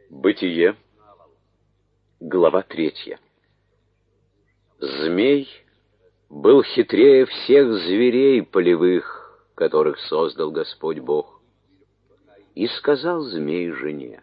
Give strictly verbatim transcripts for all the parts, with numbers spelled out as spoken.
Бытие, глава третья. Змей был хитрее всех зверей полевых, которых создал Господь Бог. И сказал змей жене: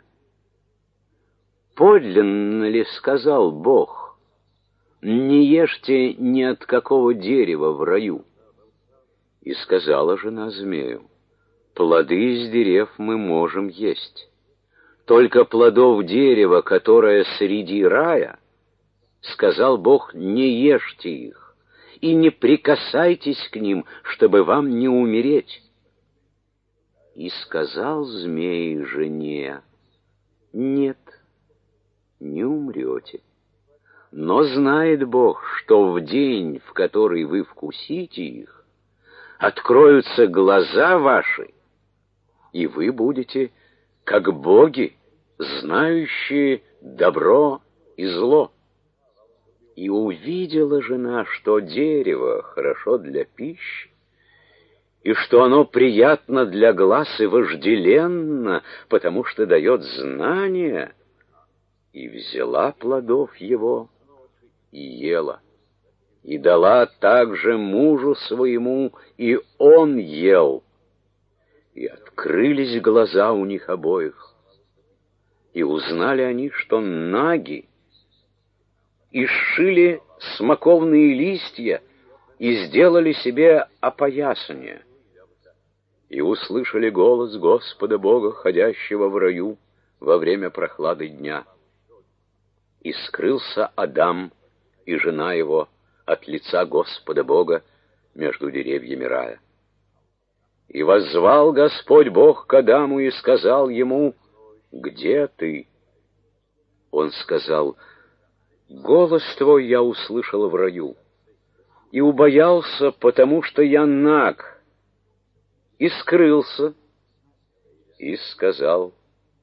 «Подлинно ли сказал Бог, не ешьте ни от какого дерева в раю?» И сказала жена змею: «Плоды из дерев мы можем есть, только плодов дерева, которое среди рая, сказал Бог, не ешьте их и не прикасайтесь к ним, чтобы вам не умереть». И сказал змей жене: «Нет, не умрете. Но знает Бог, что в день, в который вы вкусите их, откроются глаза ваши, и вы будете как боги, знающие добро и зло». И увидела жена, что дерево хорошо для пищи, и что оно приятно для глаз и вожделенно, потому что дает знания, и взяла плодов его и ела, и дала также мужу своему, и он ел. И открылись глаза у них обоих, и узнали они, что наги, и сшили смоковные листья, и сделали себе опоясание. И услышали голос Господа Бога, ходящего в раю во время прохлады дня. И скрылся Адам и жена его от лица Господа Бога между деревьями рая. И воззвал Господь Бог к Адаму и сказал ему: «Где ты?» Он сказал: «Голос твой я услышал в раю, и убоялся, потому что я наг, и скрылся». И сказал: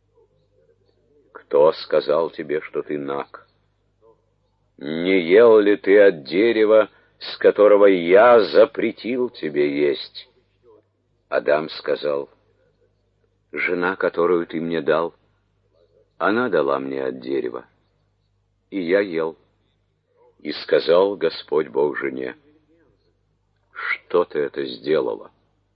«Кто сказал тебе, что ты наг? Не ел ли ты от дерева, с которого я запретил тебе есть?» Адам сказал: «Жена, которую ты мне дал, она дала мне от дерева, и я ел». И сказал Господь Бог жене: «Что ты это сделала?»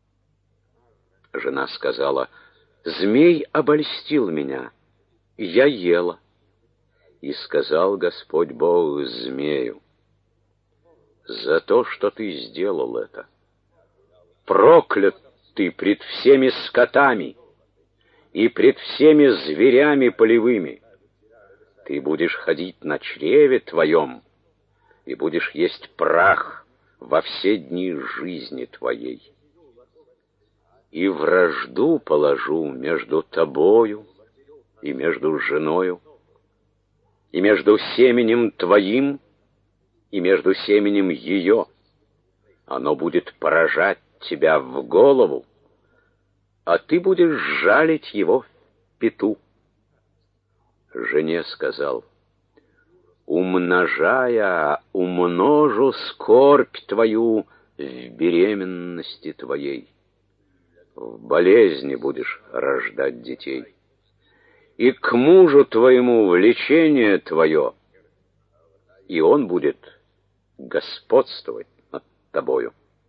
Жена сказала: «Змей обольстил меня, и я ела». И сказал Господь Бог змею: «За то, что ты сделал это, проклят ты пред всеми скотами и пред всеми зверями полевыми. Ты будешь ходить на чреве твоем и будешь есть прах во все дни жизни твоей. И вражду положу между тобою и между женою, и между семенем твоим и между семенем ее. Оно будет поражать тебя в голову, а ты будешь жалить его в пяту». Жене сказал: «Умножая, умножу скорбь твою в беременности твоей. В болезни будешь рождать детей, и к мужу твоему влечение твое, и он будет господствовать над тобою».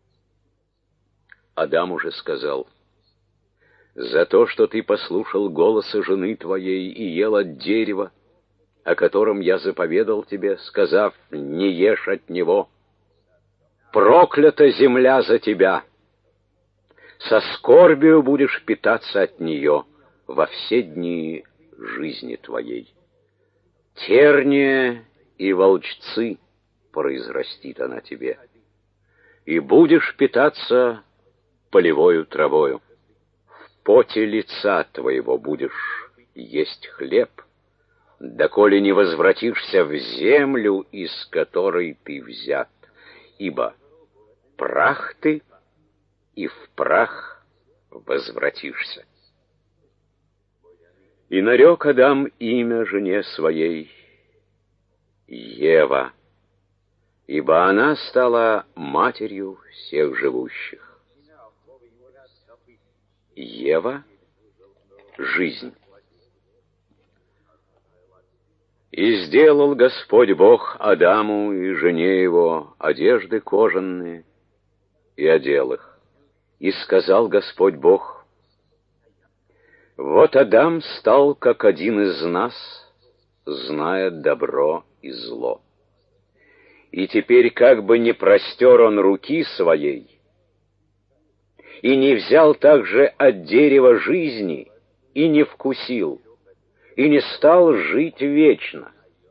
Адам уже сказал: «За то, что ты послушал голоса жены твоей и ел от дерева, о котором я заповедал тебе, сказав: не ешь от него, проклята земля за тебя, со скорбию будешь питаться от нее во все дни жизни твоей. Терния и волчцы произрастит она тебе, и будешь питаться полевою травою. В поте лица твоего будешь есть хлеб, доколе не возвратишься в землю, из которой ты взят, ибо прах ты, и в прах возвратишься». И нарек Адам имя жене своей Ева, ибо она стала матерью всех живущих. Ева — жизнь. И сделал Господь Бог Адаму и жене его одежды кожаные, и одел их. И сказал Господь Бог: вот Адам стал как один из нас, зная добро и зло. И теперь как бы не простер он руки своей, и не взял также от дерева жизни, и не вкусил, и не стал жить вечно.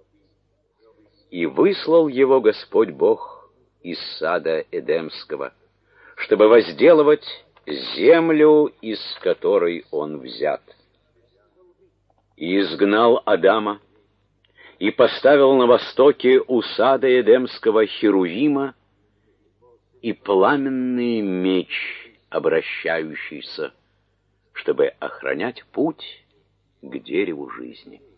И выслал его Господь Бог из сада Эдемского, чтобы возделывать землю, из которой он взят. И изгнал Адама, и поставил на востоке у сада Эдемского херувима и пламенный меч, обращающийся, чтобы охранять путь к дереву жизни.